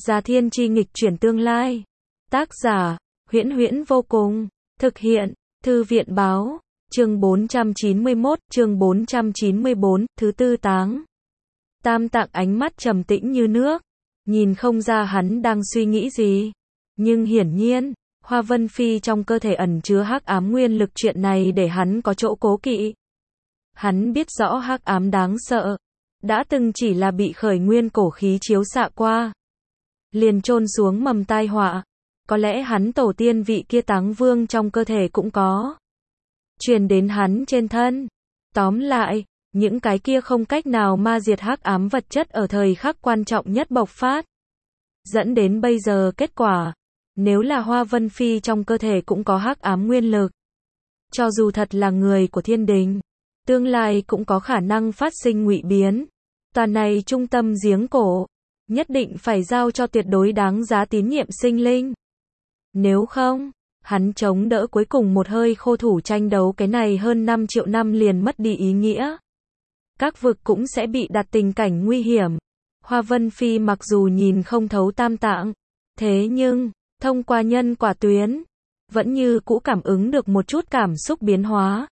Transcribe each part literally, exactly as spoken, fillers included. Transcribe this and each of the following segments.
Già Thiên Chi nghịch chuyển tương lai. Tác giả, Huyễn Huyễn vô cùng. Thực hiện, Thư viện báo. Chương bốn trăm chín mươi mốt, chương bốn trăm chín mươi bốn, thứ tư táng. Tam Tạng ánh mắt trầm tĩnh như nước, nhìn không ra hắn đang suy nghĩ gì. Nhưng hiển nhiên, Hoa Vân Phi trong cơ thể ẩn chứa hắc ám nguyên lực, chuyện này để hắn có chỗ cố kỵ. Hắn biết rõ hắc ám đáng sợ, đã từng chỉ là bị khởi nguyên cổ khí chiếu xạ qua, liền chôn xuống mầm tai họa. Có lẽ hắn tổ tiên vị kia táng vương trong cơ thể cũng có truyền đến hắn trên thân. Tóm lại, những cái kia không cách nào ma diệt hắc ám vật chất ở thời khắc quan trọng nhất bộc phát, dẫn đến bây giờ kết quả. Nếu là Hoa Vân Phi trong cơ thể cũng có hắc ám nguyên lực, cho dù thật là người của thiên đình, tương lai cũng có khả năng phát sinh ngụy biến. Toàn này trung tâm giếng cổ, nhất định phải giao cho tuyệt đối đáng giá tín nhiệm sinh linh. Nếu không, hắn chống đỡ cuối cùng một hơi khô thủ tranh đấu cái này hơn năm triệu năm liền mất đi ý nghĩa. Các vực cũng sẽ bị đặt tình cảnh nguy hiểm. Hoa Vân Phi mặc dù nhìn không thấu Tam Tạng, thế nhưng, thông qua nhân quả tuyến, vẫn như cũ cảm ứng được một chút cảm xúc biến hóa.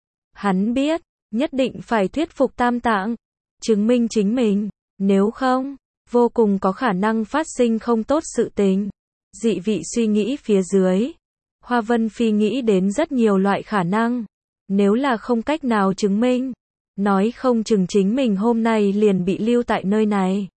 Hắn biết, nhất định phải thuyết phục Tam Tạng, chứng minh chính mình, nếu không, vô cùng có khả năng phát sinh không tốt sự tình. Dị vị suy nghĩ phía dưới, Hoa Vân Phi nghĩ đến rất nhiều loại khả năng. Nếu là không cách nào chứng minh, nói không chừng chính mình hôm nay liền bị lưu tại nơi này.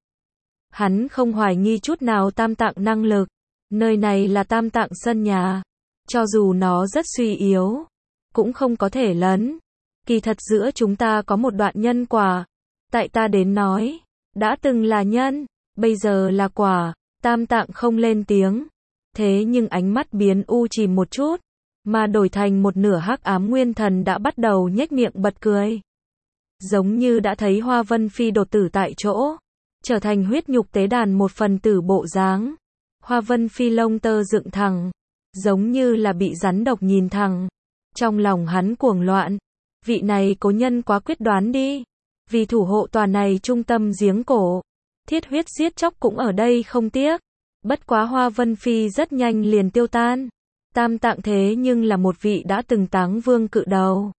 Hắn không hoài nghi chút nào Tam Tạng năng lực. Nơi này là Tam Tạng sân nhà. Cho dù nó rất suy yếu, cũng không có thể lấn. Kỳ thật giữa chúng ta có một đoạn nhân quả. Tại ta đến nói, đã từng là nhân, bây giờ là quả. Tam Tạng không lên tiếng. Thế nhưng ánh mắt biến u chìm một chút, mà đổi thành một nửa hắc ám nguyên thần đã bắt đầu nhếch miệng bật cười. Giống như đã thấy Hoa Vân Phi đột tử tại chỗ, trở thành huyết nhục tế đàn một phần tử bộ dáng. Hoa Vân Phi lông tơ dựng thẳng, giống như là bị rắn độc nhìn thẳng. Trong lòng hắn cuồng loạn, vị này cố nhân quá quyết đoán đi. Vì thủ hộ tòa này trung tâm giếng cổ, thiết huyết giết chóc cũng ở đây không tiếc. Bất quá Hoa Vân Phi rất nhanh liền tiêu tan. Tam Tạng thế nhưng là một vị đã từng táng vương cự đầu.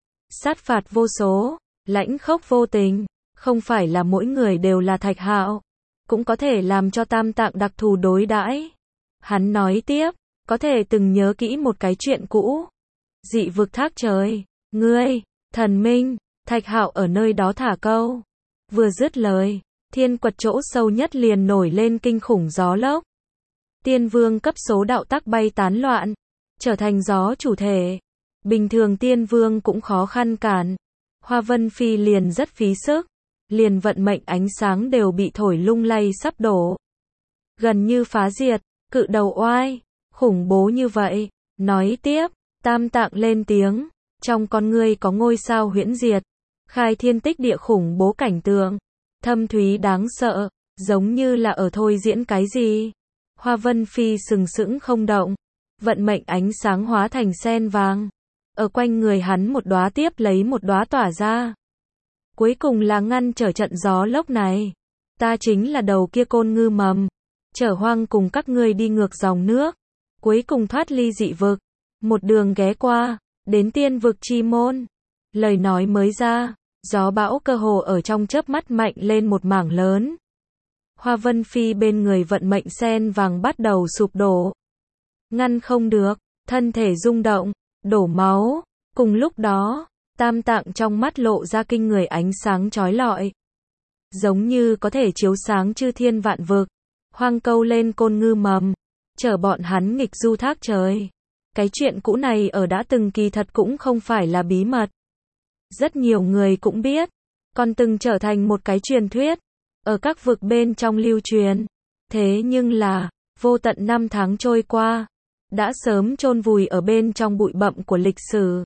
Sát phạt vô số, lãnh khốc vô tình, không phải là mỗi người đều là Thạch Hạo, cũng có thể làm cho Tam Tạng đặc thù đối đãi. Hắn nói tiếp, có thể từng nhớ kỹ một cái chuyện cũ. Dị vực thác trời, ngươi, thần minh, Thạch Hạo ở nơi đó thả câu. Vừa dứt lời, thiên quật chỗ sâu nhất liền nổi lên kinh khủng gió lốc. Tiên vương cấp số đạo tắc bay tán loạn, trở thành gió chủ thể. Bình thường tiên vương cũng khó khăn cản. Hoa Vân Phi liền rất phí sức, liền vận mệnh ánh sáng đều bị thổi lung lay sắp đổ. Gần như phá diệt, cự đầu oai, khủng bố như vậy. Nói tiếp, Tam Tạng lên tiếng, trong con ngươi có ngôi sao huyễn diệt, khai thiên tích địa khủng bố cảnh tượng. Thâm thúy đáng sợ, giống như là ở thôi diễn cái gì. Hoa Vân Phi sừng sững không động, vận mệnh ánh sáng hóa thành sen vàng. Ở quanh người hắn một đóa tiếp lấy một đóa tỏa ra. Cuối cùng là ngăn trở trận gió lốc này. Ta chính là đầu kia côn ngư mầm, chở hoang cùng các ngươi đi ngược dòng nước. Cuối cùng thoát ly dị vực, một đường ghé qua, đến tiên vực chi môn. Lời nói mới ra, gió bão cơ hồ ở trong chớp mắt mạnh lên một mảng lớn. Hoa Vân Phi bên người vận mệnh sen vàng bắt đầu sụp đổ. Ngăn không được, thân thể rung động, đổ máu. Cùng lúc đó, Tam Tạng trong mắt lộ ra kinh người ánh sáng chói lọi. Giống như có thể chiếu sáng chư thiên vạn vực. Hoang câu lên côn ngư mầm, chở bọn hắn nghịch du thác trời. Cái chuyện cũ này ở đã từng kỳ thật cũng không phải là bí mật. Rất nhiều người cũng biết, còn từng trở thành một cái truyền thuyết, ở các vực bên trong lưu truyền. Thế nhưng là, vô tận năm tháng trôi qua, đã sớm chôn vùi ở bên trong bụi bặm của lịch sử.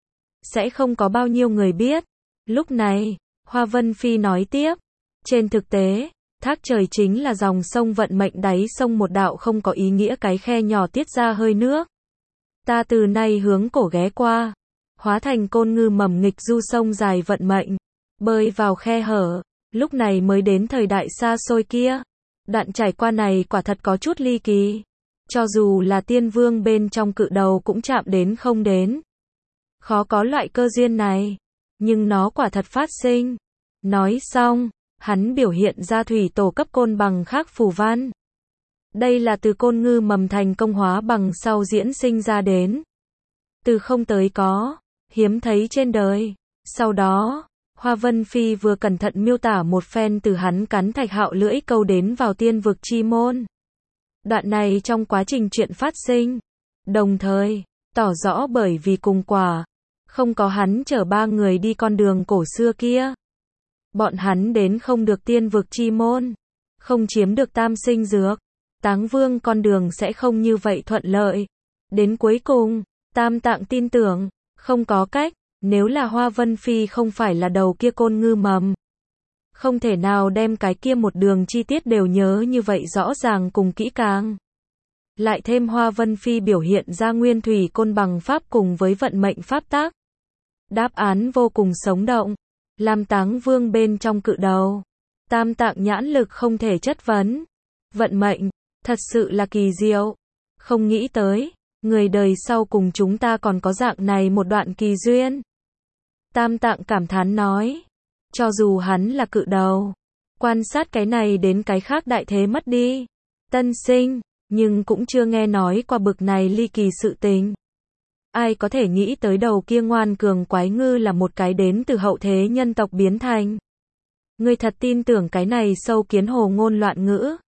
Sẽ không có bao nhiêu người biết. Lúc này, Hoa Vân Phi nói tiếp, trên thực tế, thác trời chính là dòng sông vận mệnh đáy sông một đạo không có ý nghĩa cái khe nhỏ tiết ra hơi nước. Ta từ nay hướng cổ ghé qua, hóa thành côn ngư mầm nghịch du sông dài vận mệnh, bơi vào khe hở, lúc này mới đến thời đại xa xôi kia. Đoạn trải qua này quả thật có chút ly kỳ. Cho dù là tiên vương bên trong cự đầu cũng chạm đến không đến. Khó có loại cơ duyên này. Nhưng nó quả thật phát sinh. Nói xong, hắn biểu hiện ra thủy tổ cấp côn bằng khác phù văn. Đây là từ côn ngư mầm thành công hóa bằng sau diễn sinh ra đến. Từ không tới có, hiếm thấy trên đời. Sau đó, Hoa Vân Phi vừa cẩn thận miêu tả một phen từ hắn cắn thạch hạo lưỡi câu đến vào tiên vực chi môn. Đoạn này trong quá trình chuyện phát sinh, đồng thời, tỏ rõ bởi vì cùng quả, không có hắn chở ba người đi con đường cổ xưa kia. Bọn hắn đến không được tiên vực chi môn, không chiếm được tam sinh dược, Táng Vương con đường sẽ không như vậy thuận lợi. Đến cuối cùng, Tam Tạng tin tưởng, không có cách, nếu là Hoa Vân Phi không phải là đầu kia côn ngư mầm. Không thể nào đem cái kia một đường chi tiết đều nhớ như vậy rõ ràng cùng kỹ càng. Lại thêm Hoa Vân Phi biểu hiện ra nguyên thủy côn bằng pháp cùng với vận mệnh pháp tác. Đáp án vô cùng sống động. Làm Táng Vương bên trong cự đầu. Tam Tạng nhãn lực không thể chất vấn. Vận mệnh, thật sự là kỳ diệu. Không nghĩ tới, người đời sau cùng chúng ta còn có dạng này một đoạn kỳ duyên. Tam Tạng cảm thán nói. Cho dù hắn là cự đầu, quan sát cái này đến cái khác đại thế mất đi. Tân sinh, nhưng cũng chưa nghe nói qua bực này ly kỳ sự tình. Ai có thể nghĩ tới đầu kia ngoan cường quái ngư là một cái đến từ hậu thế nhân tộc biến thành. Ngươi thật tin tưởng cái này sâu kiến hồ ngôn loạn ngữ.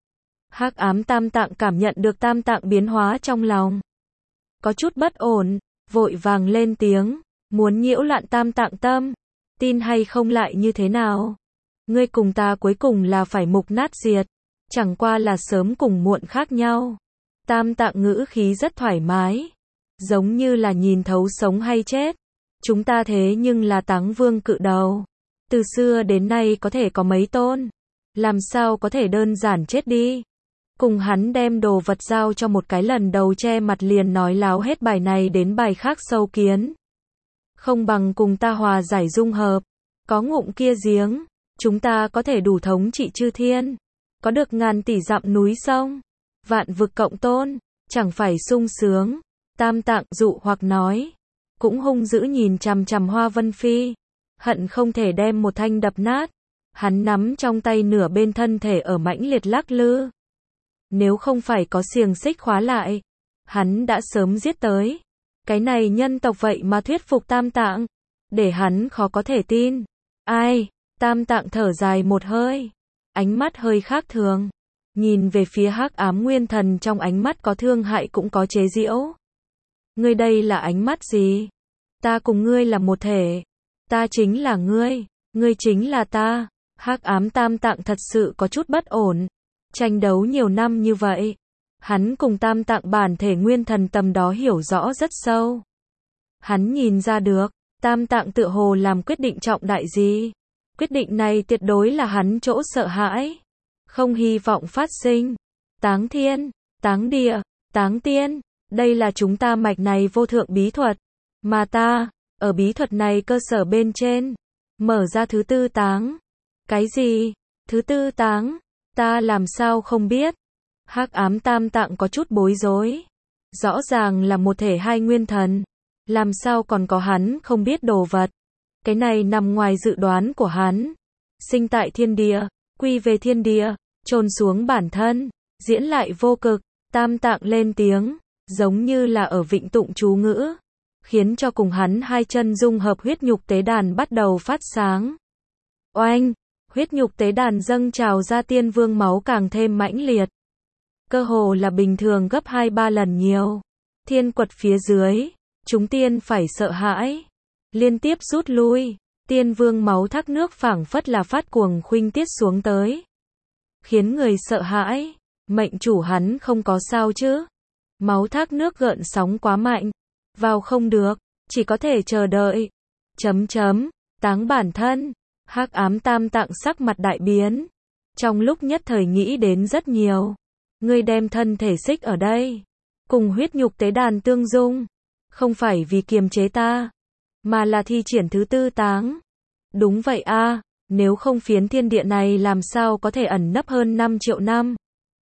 Hắc ám Tam Tạng cảm nhận được Tam Tạng biến hóa trong lòng. Có chút bất ổn, vội vàng lên tiếng, muốn nhiễu loạn Tam Tạng tâm. Tin hay không lại như thế nào? Ngươi cùng ta cuối cùng là phải mục nát diệt. Chẳng qua là sớm cùng muộn khác nhau. Tam Tạng ngữ khí rất thoải mái. Giống như là nhìn thấu sống hay chết. Chúng ta thế nhưng là Táng Vương cự đầu. Từ xưa đến nay có thể có mấy tôn. Làm sao có thể đơn giản chết đi. Cùng hắn đem đồ vật giao cho một cái lần đầu che mặt liền nói láo hết bài này đến bài khác sâu kiến. Không bằng cùng ta hòa giải dung hợp. Có ngụm kia giếng, chúng ta có thể đủ thống trị chư thiên. Có được ngàn tỷ dặm núi sông. Vạn vực cộng tôn, chẳng phải sung sướng. Tam Tạng dụ hoặc nói. Cũng hung dữ nhìn chằm chằm Hoa Vân Phi. Hận không thể đem một thanh đập nát. Hắn nắm trong tay nửa bên thân thể ở mãnh liệt lắc lư. Nếu không phải có xiềng xích khóa lại, hắn đã sớm giết tới. Cái này nhân tộc vậy mà thuyết phục Tam Tạng, để hắn khó có thể tin. Ai? Tam Tạng thở dài một hơi, ánh mắt hơi khác thường, nhìn về phía Hắc Ám Nguyên Thần, trong ánh mắt có thương hại cũng có chế giễu. Ngươi đây là ánh mắt gì? Ta cùng ngươi là một thể, ta chính là ngươi, ngươi chính là ta. Hắc Ám Tam Tạng thật sự có chút bất ổn. Tranh đấu nhiều năm như vậy, hắn cùng Tam Tạng bản thể nguyên thần tầm đó hiểu rõ rất sâu. Hắn nhìn ra được, Tam Tạng tựa hồ làm quyết định trọng đại gì. Quyết định này tuyệt đối là hắn chỗ sợ hãi. Không hy vọng phát sinh. Táng thiên, táng địa, táng tiên. Đây là chúng ta mạch này vô thượng bí thuật. Mà ta, ở bí thuật này cơ sở bên trên, mở ra thứ tư táng. Cái gì? Thứ tư táng? Ta làm sao không biết? Hắc ám Tam Tạng có chút bối rối. Rõ ràng là một thể hai nguyên thần. Làm sao còn có hắn không biết đồ vật? Cái này nằm ngoài dự đoán của hắn. Sinh tại thiên địa, quy về thiên địa, chôn xuống bản thân, diễn lại vô cực. Tam Tạng lên tiếng, giống như là ở vịnh tụng chú ngữ, khiến cho cùng hắn hai chân dung hợp huyết nhục tế đàn bắt đầu phát sáng. Oanh! Huyết nhục tế đàn dâng trào ra tiên vương máu càng thêm mãnh liệt. Cơ hồ là bình thường gấp hai ba lần nhiều. Thiên quật phía dưới, chúng tiên phải sợ hãi. Liên tiếp rút lui, tiên vương máu thác nước phảng phất là phát cuồng khuynh tiết xuống tới. Khiến người sợ hãi, mệnh chủ hắn không có sao chứ. Máu thác nước gợn sóng quá mạnh, vào không được, chỉ có thể chờ đợi. Chấm chấm, táng bản thân. Hắc ám Tam Tạng sắc mặt đại biến. Trong lúc nhất thời nghĩ đến rất nhiều. Ngươi đem thân thể xích ở đây, cùng huyết nhục tế đàn tương dung, không phải vì kiềm chế ta, mà là thi triển thứ tư táng. Đúng vậy a, Nếu không phiến thiên địa này làm sao có thể ẩn nấp hơn năm triệu năm.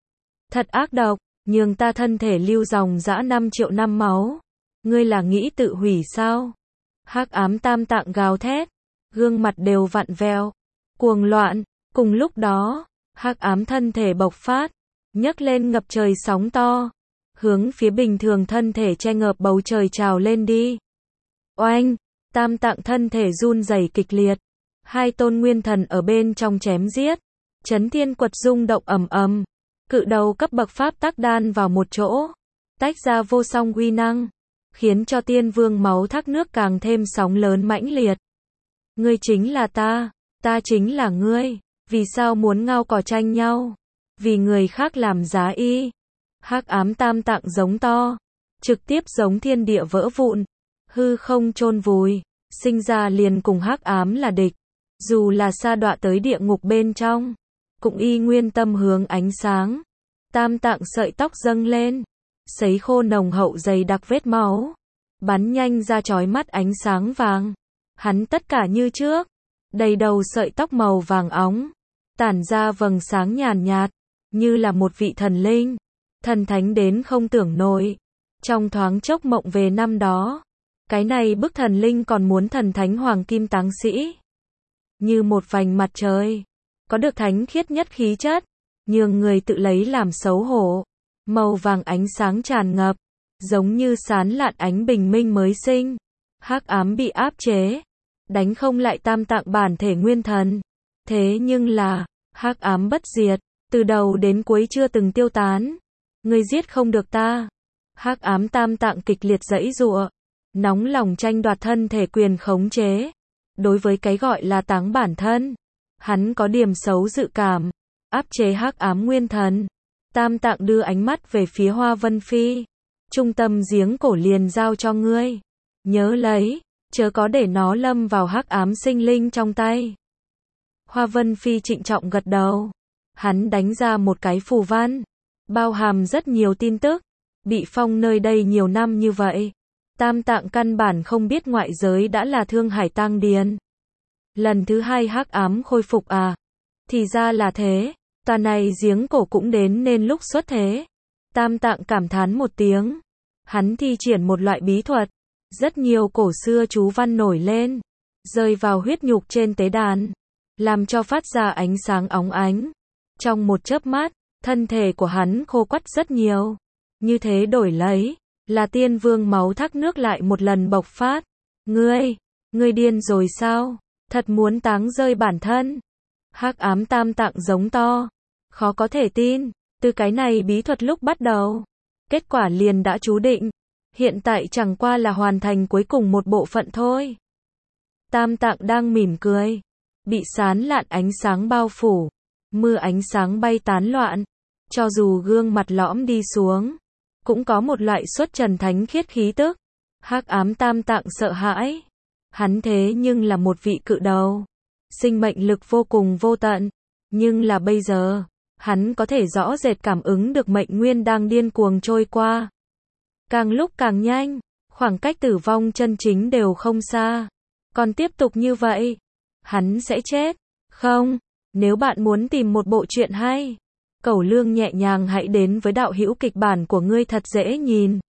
Thật ác độc, nhường ta thân thể lưu dòng dã năm triệu năm máu. Ngươi là nghĩ tự hủy sao? Hắc ám tam tạng gào thét, gương mặt đều vặn vẹo, cuồng loạn. Cùng lúc đó, hắc ám thân thể bộc phát, nhấc lên ngập trời sóng to, hướng phía bình thường thân thể che ngợp bầu trời trào lên đi. Oanh, tam tạng thân thể run rẩy kịch liệt, hai tôn nguyên thần ở bên trong chém giết, chấn thiên quật rung động ầm ầm, cự đầu cấp bậc pháp tắc đan vào một chỗ, tách ra vô song uy năng, khiến cho tiên vương máu thác nước càng thêm sóng lớn mãnh liệt. Ngươi chính là ta, ta chính là ngươi, vì sao muốn ngao cò tranh nhau? Vì người khác làm giá y. Hắc ám tam tạng giống to, trực tiếp giống thiên địa vỡ vụn, hư không chôn vùi, sinh ra liền cùng hắc ám là địch, dù là sa đọa tới địa ngục bên trong, cũng y nguyên tâm hướng ánh sáng. Tam tạng sợi tóc dâng lên, sấy khô nồng hậu dày đặc vết máu, bắn nhanh ra chói mắt ánh sáng vàng. Hắn tất cả như trước, đầy đầu sợi tóc màu vàng óng, tản ra vầng sáng nhàn nhạt, như là một vị thần linh, thần thánh đến không tưởng nổi. Trong thoáng chốc mộng về năm đó, cái này bức thần linh còn muốn thần thánh hoàng kim táng sĩ. Như một vành mặt trời, có được thánh khiết nhất khí chất, nhường người tự lấy làm xấu hổ. Màu vàng ánh sáng tràn ngập, giống như sán lạn ánh bình minh mới sinh. Hắc ám bị áp chế, đánh không lại tam tạng bản thể nguyên thần. Thế nhưng là, hắc ám bất diệt, từ đầu đến cuối chưa từng tiêu tán. Ngươi giết không được ta. Hắc ám tam tạng kịch liệt giãy giụa, nóng lòng tranh đoạt thân thể quyền khống chế. Đối với cái gọi là táng bản thân, hắn có điểm xấu dự cảm. Áp chế hắc ám nguyên thần, tam tạng đưa ánh mắt về phía Hoa Vân Phi. Trung tâm giếng cổ liền giao cho ngươi, nhớ lấy, chớ có để nó lâm vào hắc ám sinh linh trong tay. Hoa Vân Phi trịnh trọng gật đầu, hắn đánh ra một cái phù văn, bao hàm rất nhiều tin tức. Bị phong nơi đây nhiều năm như vậy, tam tạng căn bản không biết ngoại giới đã là Thương Hải tang điền. Lần thứ hai hắc ám khôi phục à? Thì ra là thế, tòa này giếng cổ cũng đến nên lúc xuất thế. Tam tạng cảm thán một tiếng, hắn thi triển một loại bí thuật, rất nhiều cổ xưa chú văn nổi lên, rơi vào huyết nhục trên tế đàn, làm cho phát ra ánh sáng óng ánh. Trong một chớp mắt, thân thể của hắn khô quắt rất nhiều. Như thế đổi lấy, là tiên vương máu thác nước lại một lần bộc phát. Ngươi, ngươi điên rồi sao? Thật muốn táng rơi bản thân. Hắc ám tam tạng giống to, khó có thể tin, từ cái này bí thuật lúc bắt đầu, kết quả liền đã chú định, hiện tại chẳng qua là hoàn thành cuối cùng một bộ phận thôi. Tam tạng đang mỉm cười, bị sán lạn ánh sáng bao phủ, mưa ánh sáng bay tán loạn, cho dù gương mặt lõm đi xuống, cũng có một loại xuất trần thánh khiết khí tức. Hắc ám tam tạng sợ hãi, hắn thế nhưng là một vị cự đầu, sinh mệnh lực vô cùng vô tận, nhưng là bây giờ, hắn có thể rõ rệt cảm ứng được mệnh nguyên đang điên cuồng trôi qua. Càng lúc càng nhanh, khoảng cách tử vong chân chính đều không xa. Còn tiếp tục như vậy, hắn sẽ chết. Không, nếu bạn muốn tìm một bộ truyện hay, Cẩu Lương nhẹ nhàng hãy đến với đạo hữu kịch bản của ngươi thật dễ nhìn.